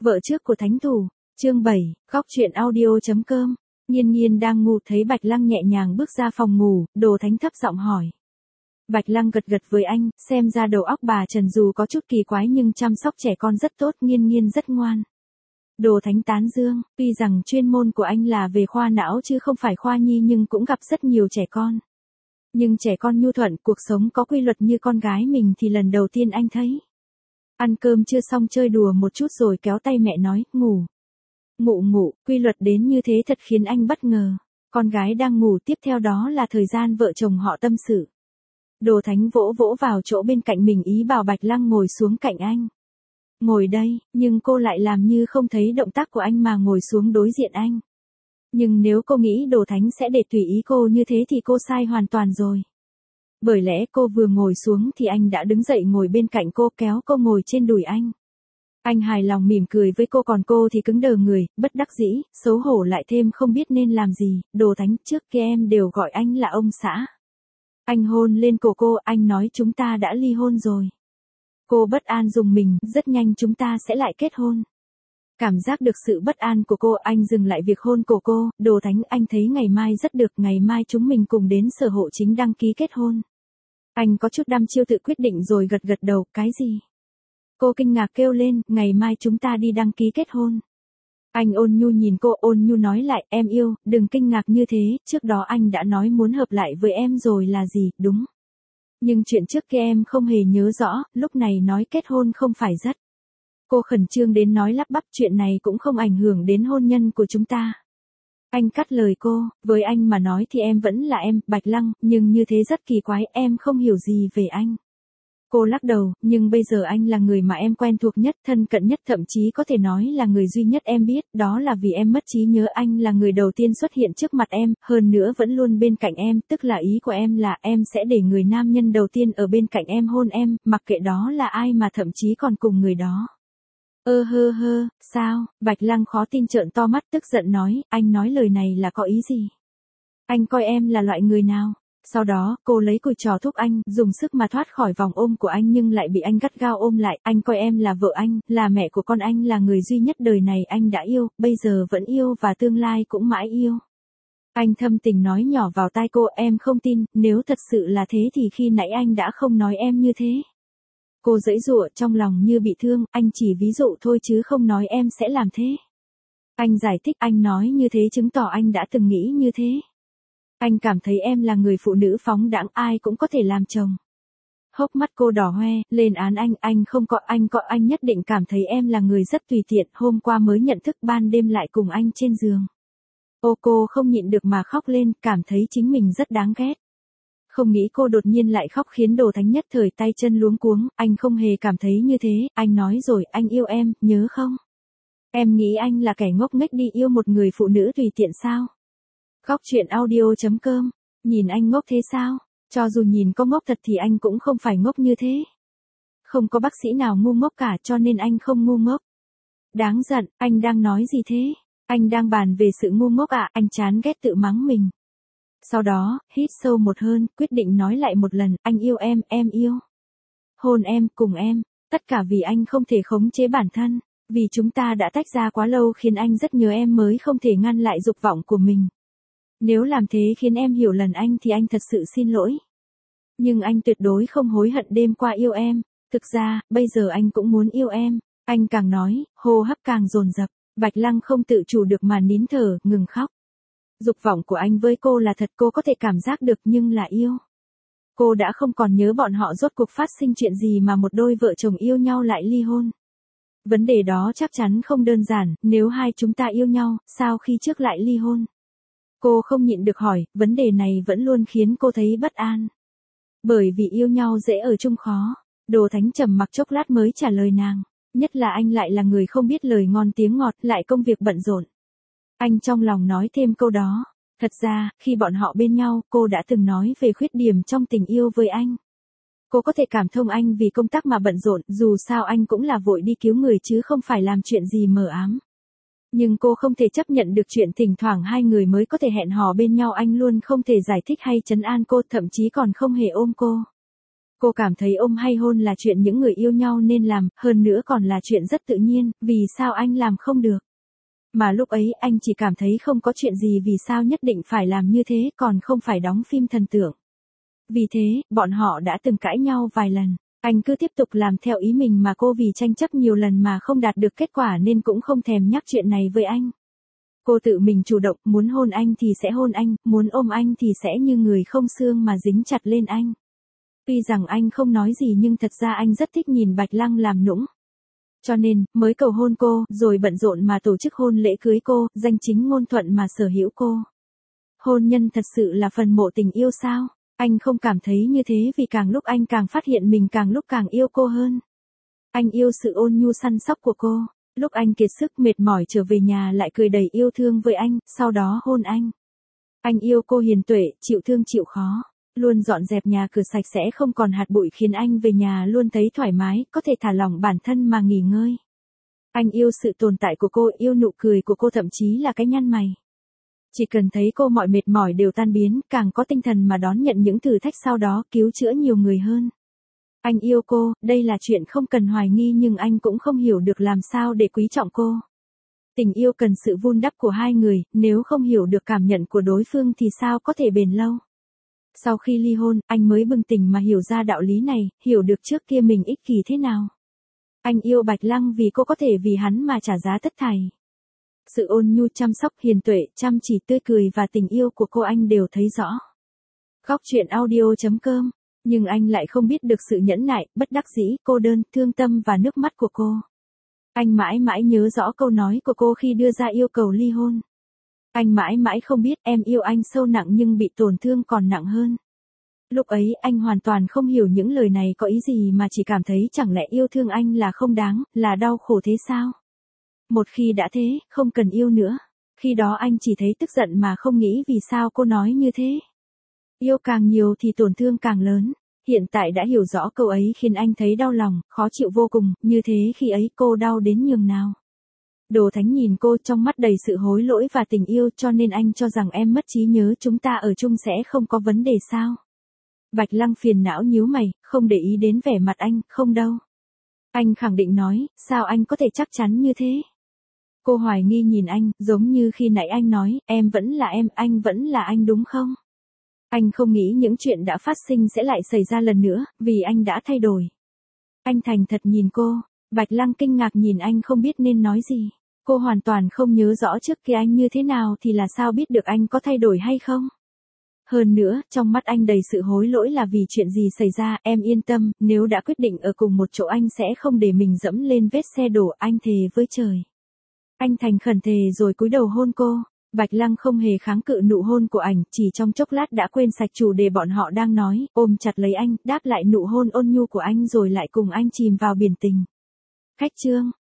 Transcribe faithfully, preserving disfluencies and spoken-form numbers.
Vợ trước của thánh thủ, chương bảy, góc truyện audio.com. Nhiên Nhiên đang ngủ thấy Bạch Lăng nhẹ nhàng bước ra phòng ngủ, Đồ Thánh thấp giọng hỏi. Bạch Lăng gật gật với anh, xem ra đầu óc bà Trần dù có chút kỳ quái nhưng chăm sóc trẻ con rất tốt, Nhiên Nhiên rất ngoan. Đồ Thánh tán dương, tuy rằng chuyên môn của anh là về khoa não chứ không phải khoa nhi nhưng cũng gặp rất nhiều trẻ con. Nhưng trẻ con nhu thuận, cuộc sống có quy luật như con gái mình thì lần đầu tiên anh thấy. Ăn cơm chưa xong chơi đùa một chút rồi kéo tay mẹ nói, ngủ. Ngủ ngủ, quy luật đến như thế thật khiến anh bất ngờ. Con gái đang ngủ, tiếp theo đó là thời gian vợ chồng họ tâm sự. Đồ Thánh vỗ vỗ vào chỗ bên cạnh mình ý bảo Bạch Lăng ngồi xuống cạnh anh. Ngồi đây, nhưng cô lại làm như không thấy động tác của anh mà ngồi xuống đối diện anh. Nhưng nếu cô nghĩ Đồ Thánh sẽ để tùy ý cô như thế thì cô sai hoàn toàn rồi. Bởi lẽ cô vừa ngồi xuống thì anh đã đứng dậy ngồi bên cạnh cô, kéo cô ngồi trên đùi anh. Anh hài lòng mỉm cười với cô, còn cô thì cứng đờ người, bất đắc dĩ, xấu hổ lại thêm không biết nên làm gì. Đồ Thánh, trước kia em đều gọi anh là ông xã. Anh hôn lên cổ cô, anh nói chúng ta đã ly hôn rồi. Cô bất an rùng mình, rất nhanh chúng ta sẽ lại kết hôn. Cảm giác được sự bất an của cô, anh dừng lại việc hôn cổ cô. Đồ Thánh, anh thấy ngày mai rất được, ngày mai chúng mình cùng đến sở hộ chính đăng ký kết hôn. Anh có chút đăm chiêu tự quyết định rồi gật gật đầu, cái gì? Cô kinh ngạc kêu lên, ngày mai chúng ta đi đăng ký kết hôn. Anh ôn nhu nhìn cô, ôn nhu nói lại, em yêu, đừng kinh ngạc như thế, trước đó anh đã nói muốn hợp lại với em rồi là gì, đúng. Nhưng chuyện trước kia em không hề nhớ rõ, lúc này nói kết hôn không phải rất. Cô khẩn trương đến nói lắp bắp, chuyện này cũng không ảnh hưởng đến hôn nhân của chúng ta. Anh cắt lời cô, với anh mà nói thì em vẫn là em, Bạch Lăng, nhưng như thế rất kỳ quái, em không hiểu gì về anh. Cô lắc đầu, nhưng bây giờ anh là người mà em quen thuộc nhất, thân cận nhất, thậm chí có thể nói là người duy nhất em biết, đó là vì em mất trí nhớ, anh là người đầu tiên xuất hiện trước mặt em, hơn nữa vẫn luôn bên cạnh em, tức là ý của em là em sẽ để người nam nhân đầu tiên ở bên cạnh em hôn em, mặc kệ đó là ai mà thậm chí còn cùng người đó. Ơ hơ hơ, sao? Bạch Lăng khó tin trợn to mắt tức giận nói, anh nói lời này là có ý gì? Anh coi em là loại người nào? Sau đó, cô lấy cùi trò thúc anh, dùng sức mà thoát khỏi vòng ôm của anh nhưng lại bị anh gắt gao ôm lại, anh coi em là vợ anh, là mẹ của con anh, là người duy nhất đời này anh đã yêu, bây giờ vẫn yêu và tương lai cũng mãi yêu. Anh thâm tình nói nhỏ vào tai cô, em không tin, nếu thật sự là thế thì khi nãy anh đã không nói em như thế. Cô giãy giụa trong lòng như bị thương, anh chỉ ví dụ thôi chứ không nói em sẽ làm thế. Anh giải thích, anh nói như thế chứng tỏ anh đã từng nghĩ như thế. Anh cảm thấy em là người phụ nữ phóng đãng, ai cũng có thể làm chồng. Hốc mắt cô đỏ hoe, lên án anh, anh không có, anh có, anh nhất định cảm thấy em là người rất tùy tiện, hôm qua mới nhận thức ban đêm lại cùng anh trên giường. Ô cô không nhịn được mà khóc lên, cảm thấy chính mình rất đáng ghét. Không nghĩ cô đột nhiên lại khóc khiến Đồ Thánh nhất thời tay chân luống cuống, anh không hề cảm thấy như thế, anh nói rồi, anh yêu em, nhớ không? Em nghĩ anh là kẻ ngốc nghếch đi yêu một người phụ nữ tùy tiện sao? Góc truyện audio.com, nhìn anh ngốc thế sao? Cho dù nhìn có ngốc thật thì anh cũng không phải ngốc như thế. Không có bác sĩ nào ngu ngốc cả cho nên anh không ngu ngốc. Đáng giận, anh đang nói gì thế? Anh đang bàn về sự ngu ngốc à? Anh chán ghét tự mắng mình. Sau đó, hít sâu một hơi, quyết định nói lại một lần, anh yêu em, em yêu. Hôn em, cùng em, tất cả vì anh không thể khống chế bản thân, vì chúng ta đã tách ra quá lâu khiến anh rất nhớ em mới không thể ngăn lại dục vọng của mình. Nếu làm thế khiến em hiểu lầm anh thì anh thật sự xin lỗi. Nhưng anh tuyệt đối không hối hận đêm qua yêu em, thực ra, bây giờ anh cũng muốn yêu em, anh càng nói, hô hấp càng dồn dập, Bạch Lăng không tự chủ được mà nín thở, ngừng khóc. Dục vọng của anh với cô là thật, cô có thể cảm giác được nhưng là yêu. Cô đã không còn nhớ bọn họ rốt cuộc phát sinh chuyện gì mà một đôi vợ chồng yêu nhau lại ly hôn. Vấn đề đó chắc chắn không đơn giản, nếu hai chúng ta yêu nhau, sao khi trước lại ly hôn? Cô không nhịn được hỏi, vấn đề này vẫn luôn khiến cô thấy bất an. Bởi vì yêu nhau dễ ở chung khó. Đồ Thánh trầm mặc chốc lát mới trả lời nàng. Nhất là anh lại là người không biết lời ngon tiếng ngọt, lại công việc bận rộn. Anh trong lòng nói thêm câu đó. Thật ra, khi bọn họ bên nhau, cô đã từng nói về khuyết điểm trong tình yêu với anh. Cô có thể cảm thông anh vì công tác mà bận rộn, dù sao anh cũng là vội đi cứu người chứ không phải làm chuyện gì mờ ám. Nhưng cô không thể chấp nhận được chuyện thỉnh thoảng hai người mới có thể hẹn hò bên nhau, anh luôn không thể giải thích hay trấn an cô, thậm chí còn không hề ôm cô. Cô cảm thấy ôm hay hôn là chuyện những người yêu nhau nên làm, hơn nữa còn là chuyện rất tự nhiên, vì sao anh làm không được? Mà lúc ấy anh chỉ cảm thấy không có chuyện gì vì sao nhất định phải làm như thế còn không phải đóng phim thần tượng. Vì thế, bọn họ đã từng cãi nhau vài lần. Anh cứ tiếp tục làm theo ý mình mà cô vì tranh chấp nhiều lần mà không đạt được kết quả nên cũng không thèm nhắc chuyện này với anh. Cô tự mình chủ động, muốn hôn anh thì sẽ hôn anh, muốn ôm anh thì sẽ như người không xương mà dính chặt lên anh. Tuy rằng anh không nói gì nhưng thật ra anh rất thích nhìn Bạch Lăng làm nũng. Cho nên, mới cầu hôn cô, rồi bận rộn mà tổ chức hôn lễ cưới cô, danh chính ngôn thuận mà sở hữu cô. Hôn nhân thật sự là phần mộ tình yêu sao? Anh không cảm thấy như thế vì càng lúc anh càng phát hiện mình càng lúc càng yêu cô hơn. Anh yêu sự ôn nhu săn sóc của cô. Lúc anh kiệt sức mệt mỏi trở về nhà lại cười đầy yêu thương với anh, sau đó hôn anh. Anh yêu cô hiền tuệ, chịu thương chịu khó. Luôn dọn dẹp nhà cửa sạch sẽ không còn hạt bụi khiến anh về nhà luôn thấy thoải mái, có thể thả lỏng bản thân mà nghỉ ngơi. Anh yêu sự tồn tại của cô, yêu nụ cười của cô thậm chí là cái nhăn mày. Chỉ cần thấy cô mọi mệt mỏi đều tan biến, càng có tinh thần mà đón nhận những thử thách sau đó cứu chữa nhiều người hơn. Anh yêu cô, đây là chuyện không cần hoài nghi nhưng anh cũng không hiểu được làm sao để quý trọng cô. Tình yêu cần sự vun đắp của hai người, nếu không hiểu được cảm nhận của đối phương thì sao có thể bền lâu. Sau khi ly hôn, anh mới bừng tỉnh mà hiểu ra đạo lý này, hiểu được trước kia mình ích kỷ thế nào. Anh yêu Bạch Lăng vì cô có thể vì hắn mà trả giá tất thảy. Sự ôn nhu chăm sóc hiền tuệ, chăm chỉ tươi cười và tình yêu của cô anh đều thấy rõ. Góc truyện audio chấm com. Nhưng anh lại không biết được sự nhẫn nại, bất đắc dĩ, cô đơn, thương tâm và nước mắt của cô. Anh mãi mãi nhớ rõ câu nói của cô khi đưa ra yêu cầu ly hôn. Anh mãi mãi không biết em yêu anh sâu nặng nhưng bị tổn thương còn nặng hơn. Lúc ấy anh hoàn toàn không hiểu những lời này có ý gì mà chỉ cảm thấy chẳng lẽ yêu thương anh là không đáng, là đau khổ thế sao? Một khi đã thế, không cần yêu nữa. Khi đó anh chỉ thấy tức giận mà không nghĩ vì sao cô nói như thế. Yêu càng nhiều thì tổn thương càng lớn. Hiện tại đã hiểu rõ câu ấy khiến anh thấy đau lòng, khó chịu vô cùng, như thế khi ấy cô đau đến nhường nào. Đồ Thánh nhìn cô trong mắt đầy sự hối lỗi và tình yêu cho nên anh cho rằng em mất trí nhớ chúng ta ở chung sẽ không có vấn đề sao. Bạch Lăng phiền não nhíu mày, không để ý đến vẻ mặt anh, không đâu. Anh khẳng định nói, sao anh có thể chắc chắn như thế? Cô hoài nghi nhìn anh, giống như khi nãy anh nói, em vẫn là em, anh vẫn là anh đúng không? Anh không nghĩ những chuyện đã phát sinh sẽ lại xảy ra lần nữa, vì anh đã thay đổi. Anh thành thật nhìn cô, Bạch Lăng kinh ngạc nhìn anh không biết nên nói gì. Cô hoàn toàn không nhớ rõ trước kia anh như thế nào thì là sao biết được anh có thay đổi hay không. Hơn nữa, trong mắt anh đầy sự hối lỗi là vì chuyện gì xảy ra, em yên tâm, nếu đã quyết định ở cùng một chỗ anh sẽ không để mình dẫm lên vết xe đổ, anh thề với trời. Anh thành khẩn thề rồi cúi đầu hôn cô. Bạch Lăng không hề kháng cự nụ hôn của ảnh, chỉ trong chốc lát đã quên sạch chủ đề bọn họ đang nói, ôm chặt lấy anh, đáp lại nụ hôn ôn nhu của anh rồi lại cùng anh chìm vào biển tình. Khách trương.